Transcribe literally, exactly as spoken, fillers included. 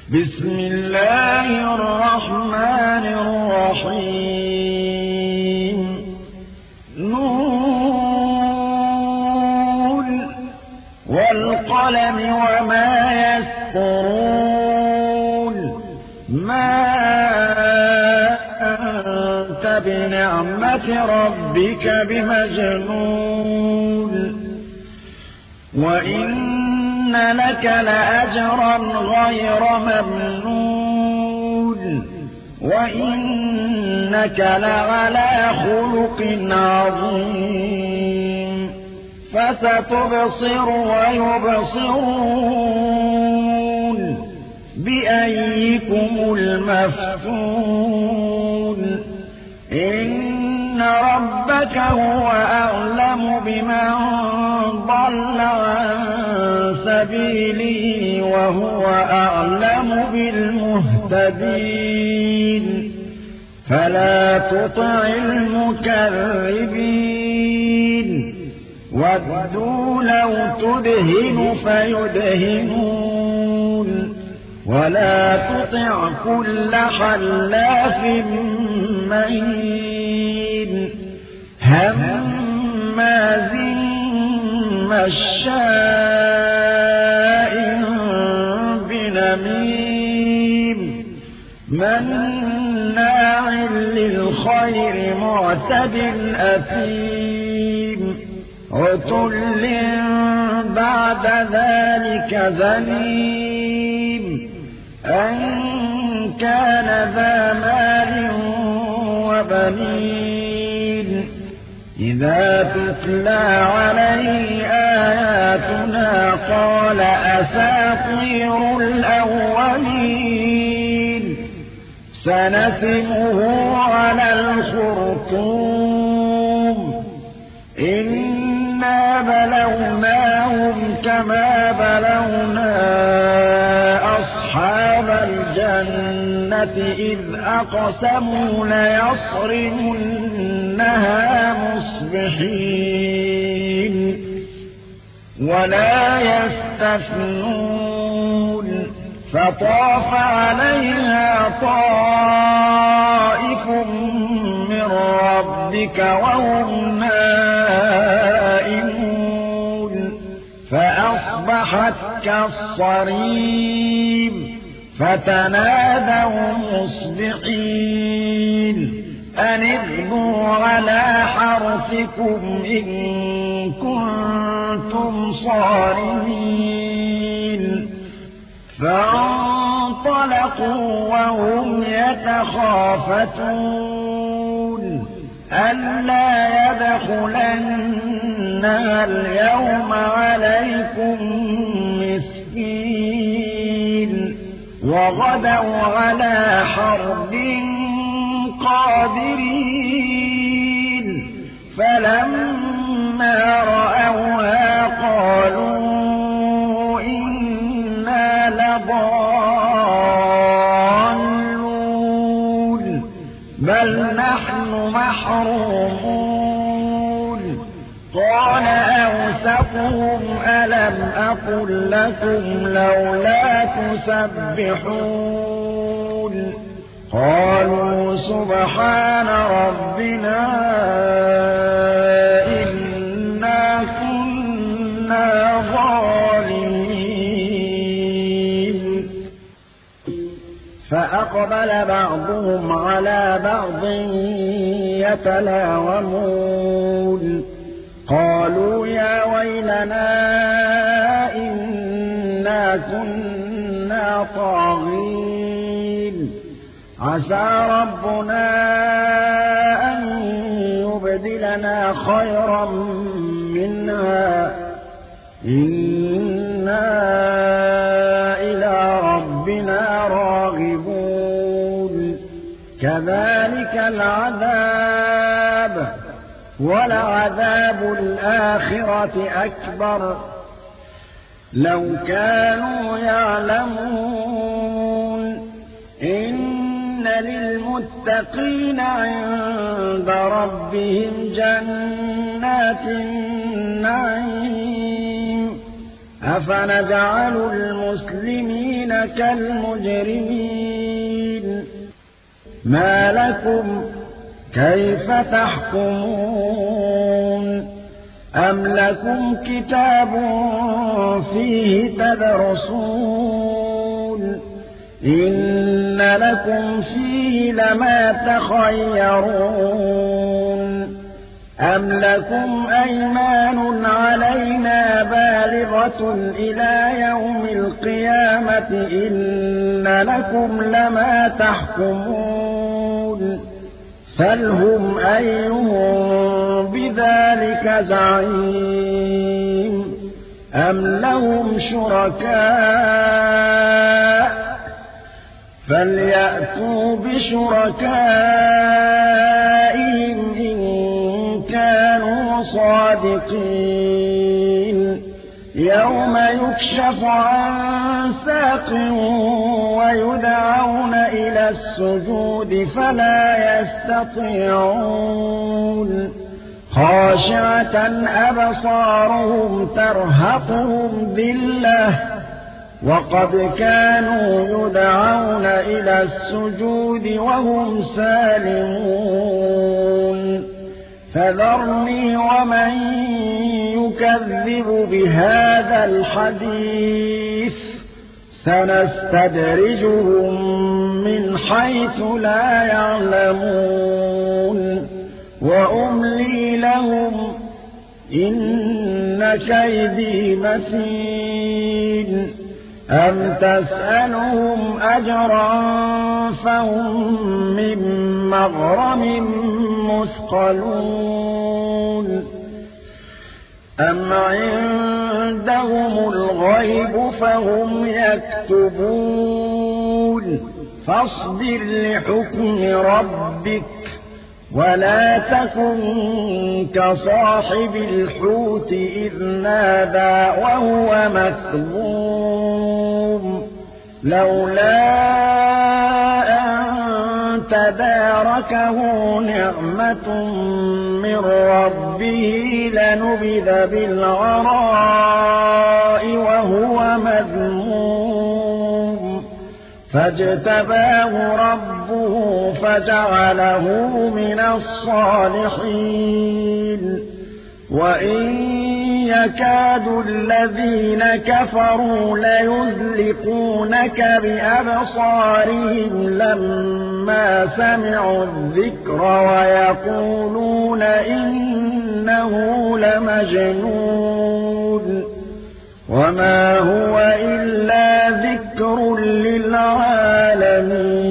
بسم الله الرحمن الرحيم نون والقلم وما يسطرون ما أنت بنعمة ربك بمجنون وإن لك لأجرا غير ممنون وإنك لعلى خلق عظيم فستبصر ويبصرون بأيكم المفتون إن ربك هو أعلم بمن ضل عن سبيله وهو أعلم بالمهتدين فلا تطع المكذبين ودوا لو تدهن فيدهنون ولا تطع كل حلاف مهين هماز مشاء بنميم مناع للخير معتد أثيم عتل بعد ذلك زنيم أن كان ذا مال وبنين إذا تتلى عليه آياتنا قال أساطير الأولين سنسمه على الخرطوم إنا بلوناهم كما بلونا أصحاب الجنة إذ أقسموا ليصرمنها مصبحين ولا يستثنون فطاف عليها طائف من ربك وهم نائمون فأصبحت كالصريم فتنادوا مصبحين أن اغدوا على حرثكم إن كنتم صارمين فانطلقوا وهم يتخافتون ألا يدخلنها اليوم عليكم مسكين وغدوا على حرد قادرين فلما رأوها قالوا إنا لضالون بل نحن محرومون قال أوسطهم ألم أقل لكم لولا تسبحون قالوا سبحان ربنا إنا كنا ظالمين فأقبل بعضهم على بعض يتلاومون قالوا يا ويلنا إنا كنا طاغين عسى ربنا أن يبدلنا خيرا منها إنا إلى ربنا راغبون كذلك العذاب ولعذاب الآخرة أكبر لو كانوا يعلمون إن للمتقين عند ربهم جنات النعيم أفنجعل المسلمين كالمجرمين ما لكم كيف تحكمون أم لكم كتاب فيه تدرسون إن لكم فيه لما تخيرون أم لكم أيمان علينا بالغة إلى يوم القيامة إن لكم لما تحكمون سلهم أيهم بذلك زعيم أم لهم شركاء فليأتوا بشركائهم إن كانوا صادقين يوم يكشف عن ساق ويدعون إلى السجود فلا يستطيعون خاشعة أبصارهم ترهقهم ذلة وقد كانوا يدعون إلى السجود وهم سالمون فذرني ومن يكذب بهذا الحديث سنستدرجهم من حيث لا يعلمون وأملي لهم إن كيدي متين أم تسألهم أجرا فهم من مغرم مثقلون أم عندهم الغيب فهم يكتبون فاصبر لحكم ربك ولا تكن كصاحب الحوت إذ نادى وهو مكظوم لولا أن تداركه نعمة من ربه لنبذ بالعراء وهو مذموم فاجتباه ربه فجعله من الصالحين وإن يكاد الذين كفروا ليزلقونك بأبصارهم لما سمعوا الذكر ويقولون إنه لمجنون وما هو إلا ذكر للعالمين